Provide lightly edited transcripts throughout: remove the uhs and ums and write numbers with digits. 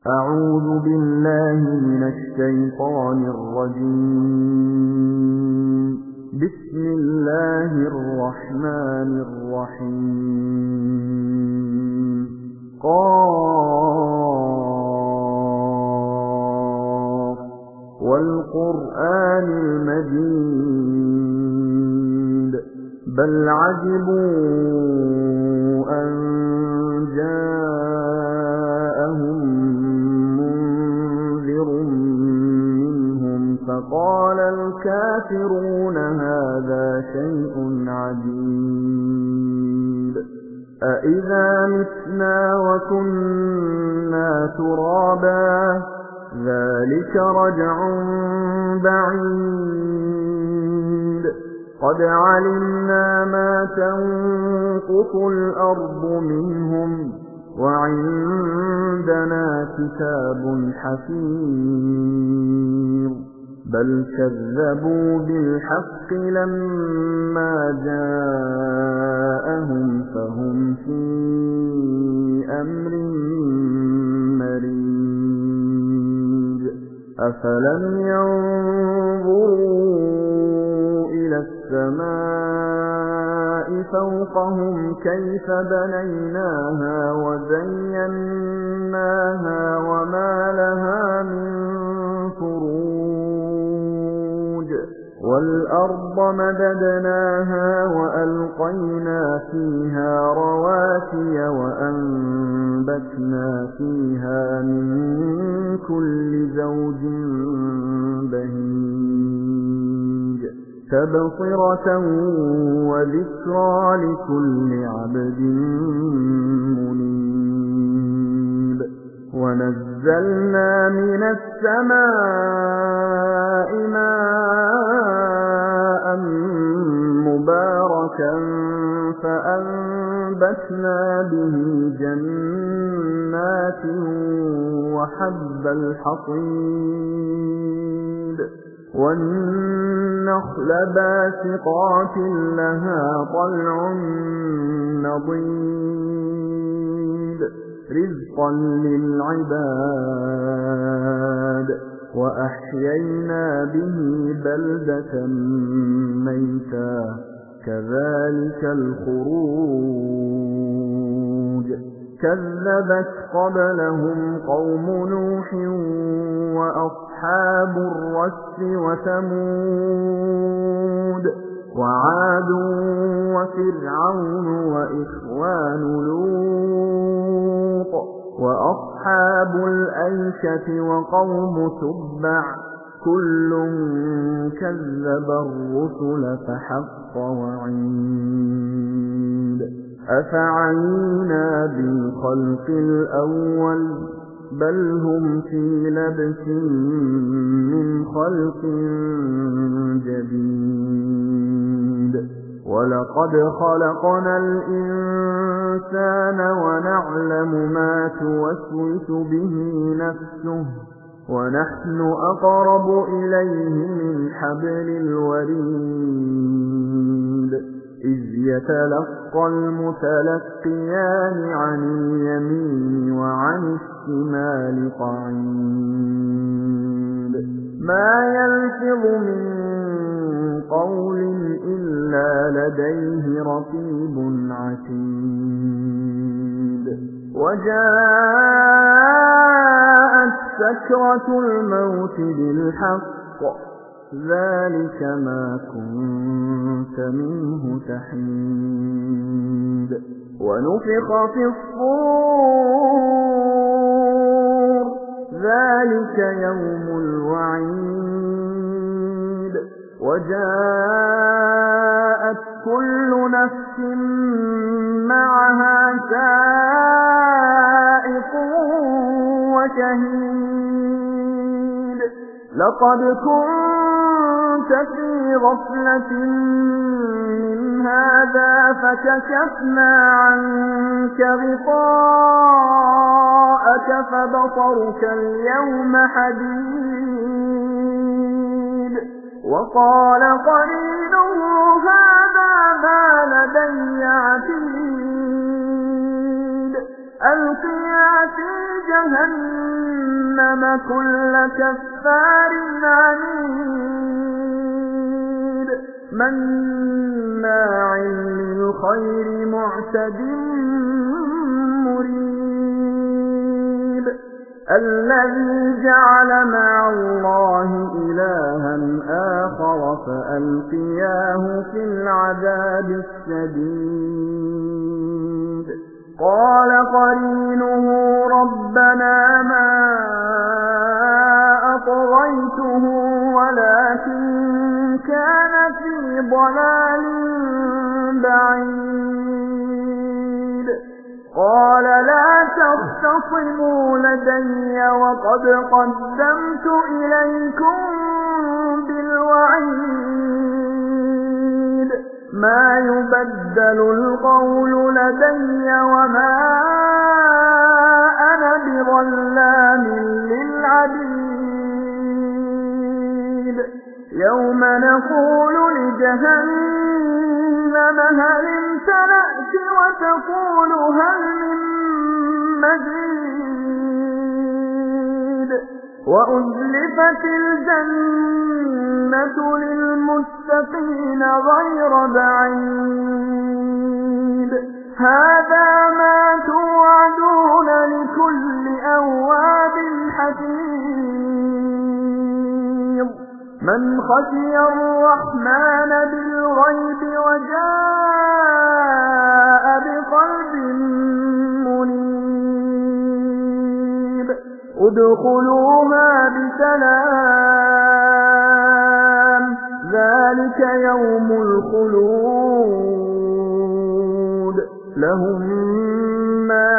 أعوذ بالله من الشيطان الرجيم. بسم الله الرحمن الرحيم. قاف والقرآن المجيد بل عجبوا أن جاءهم منذر منهم فقال الكافرون هذا شيء عجيب أإذا متنا وكنا ترابا ذلك رجع بعيد قد علمنا ما تنقص الأرض منهم وعندنا كتاب حفيظ بل كذبوا بالحق لما جاءهم فهم في أمر مريج أفلم ينظروا إلى السماء فوقهم كيف بنيناها وزيناها وما لها من فروج والأرض مددناها وألقينا فيها رواسي وأنبتنا فيها من كل زوج بهيج تبصرة وذكرى لكل عبد منيب ونزلنا من السماء ماء مباركا فأنبتنا به جنات وحب الحصيد والنخل باسقات لها طلع نضيد رزقا للعباد وأحيينا به بلدة ميتا كذلك الخروج كذبت قبلهم قوم نوح وأصحاب الرس وثمود وعاد وفرعون وإخوان لوط وأصحاب الأيكة وقوم تبع كل كذب الرسل فحق وعيد أفعينا بالخلق الأول بل هم في لبس من خلق جديد ولقد خلقنا الإنسان ونعلم ما توسوس به نفسه ونحن أقرب إليه من حبل الوريد إذ يتلقى المتلقيان عن اليمين وعن الشمال قعيد ما يلفظ من قول إلا لديه رقيب عتيد وجاءت سكرة الموت بالحق ذلك ما كنت منه تحيد ونفخ في الصور ذلك يوم الوعيد وجاءت كل نفس معها سائق وشهيد لقد كنت في غفلة من هذا فكشفنا عنك غطاءك فبصرك اليوم حديد وقال قرينه هذا ما لدي عتيد ألقيا في جهنم كل كفار عنيد مناع للخير معتد مريب الذي جعل مع الله إلها آخر فألقياه في العذاب الشديد قال قرينه ربنا ما أطغيته ولكن كان في ضلال بعيد قال لا تختصموا لدي وقد قدمت إليكم بالوعيد ما يبدل القول لدي وما أنا بظلام للعبيد يوم نقول لجهنم هل امتلأت وتقول هل من مزيد وأزلفت الجنة للمتقين غير بعيد هذا ما توعدون لكل أواب حفيظ من خشي الرحمن بالغيب وجاء بقلب منيب ادخلوها بسلام ذلك يوم الخلود لهم ما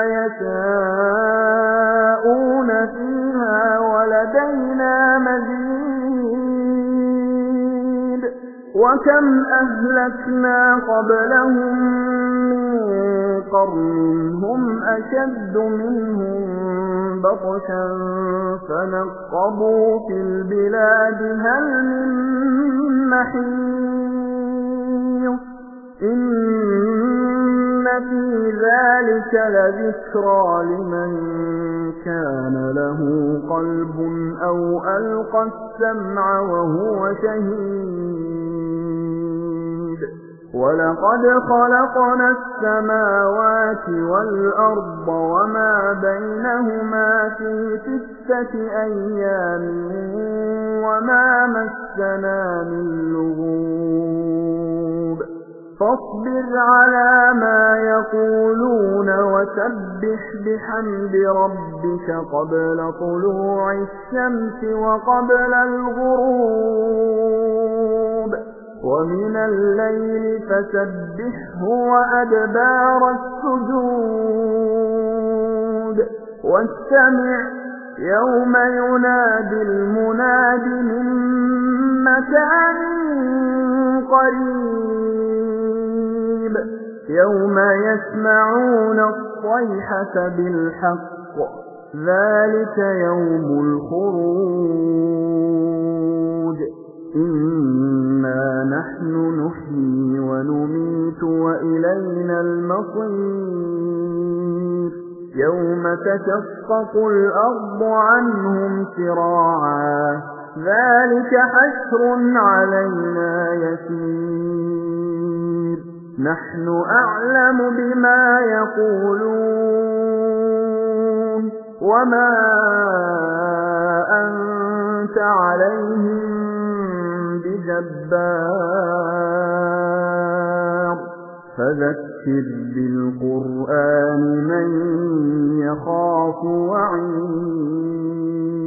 يشاءون فيها ولدينا مزيد وكم أهلكنا قبلهم من قرن هم أشد منهم بطشا فنقبوا في البلاد هل من محيص إن في ذلك لذكرى لمن كان له قلب أو ألقى السمع وهو شهيد ولقد خلقنا السماوات والأرض وما بينهما في 6 أيام وما مسنا من لغوب فاصبر على ما يقولون وسبح بحمد ربك قبل طلوع الشمس وقبل الغروب ومن الليل فسبحه وأدبار السجود واستمع يوم ينادي المناد من مكان قريب يوم يسمعون الصيحة بالحق ذلك يوم الخروج إنا نحن نحيي ونميت وإلينا المصير يوم تشقق الأرض عنهم سراعا ذلك حشر علينا يسير نحن أعلم بما يقولون وما أنت عليهم بجبار فذكر بالقرآن من يخاف وعيد